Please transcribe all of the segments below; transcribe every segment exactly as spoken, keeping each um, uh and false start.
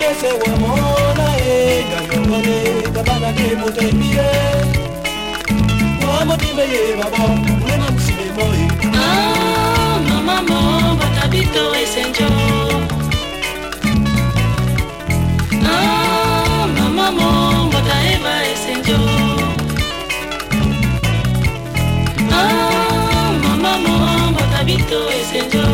dese wamona e ganyongone kabana ke mutembie wamo timbe ye babo mlema msibe moi ah mama mo batabito esenjo ah mama mo bataeva esenjo ah mama mo batabito esenjo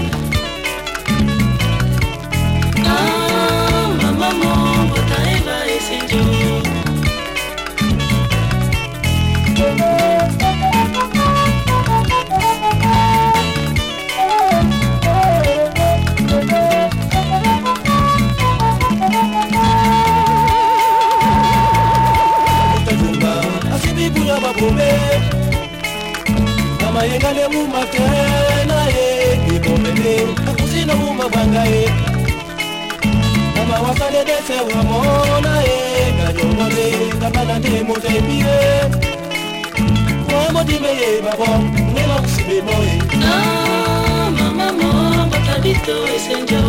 Kama yengale muma tena ye ibomele akusina muma bangaye kama wasale dese wamona ye ganyongole kabana te mutembie wamo dime ye babo nema kusibe moye ah mama mo batabito esenjo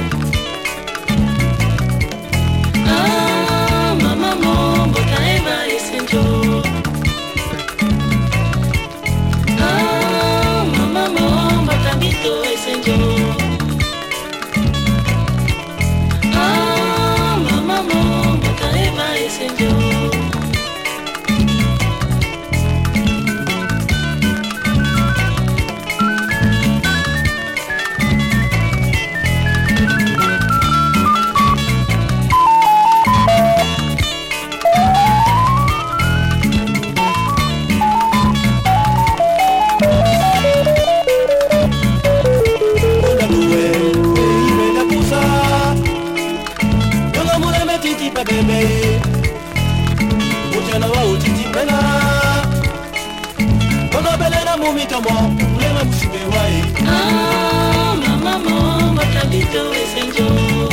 ah mama mo bataeva esenjo Batabito esenjo ah mama mo bataeva esenjo bebe Uchana wa utiti pena Kono bele na mumitomo Ulema msibe wae ah mama mo batabito esenjo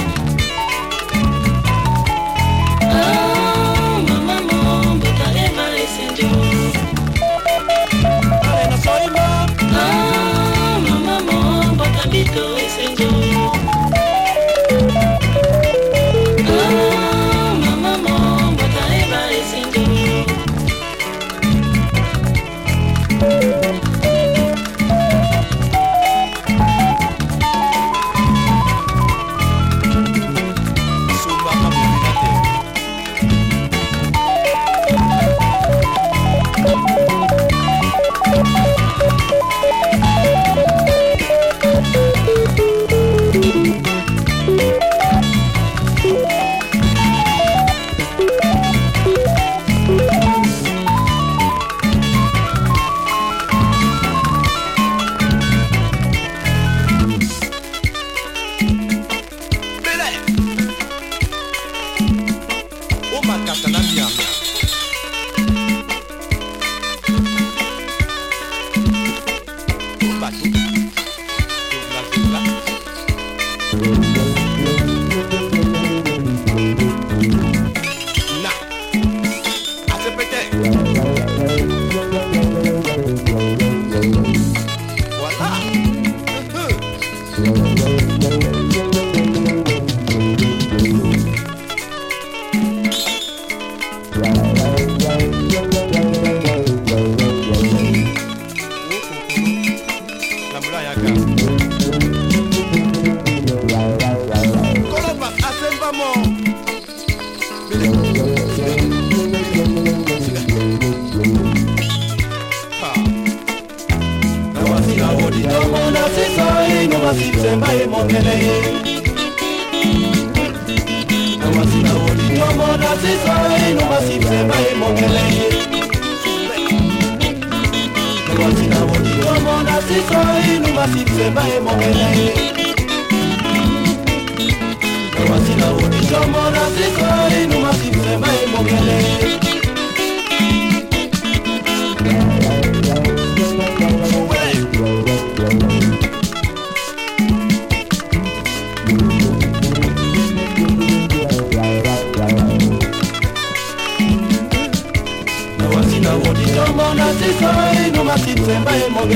ah mama mo bataeva esenjo Ale na soima ah mama mo batabito esenjo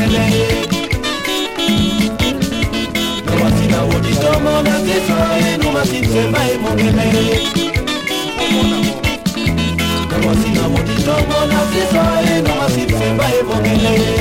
What's in our masipsemba emongele na mwasi na moditongo na siso eno masipsemba emongele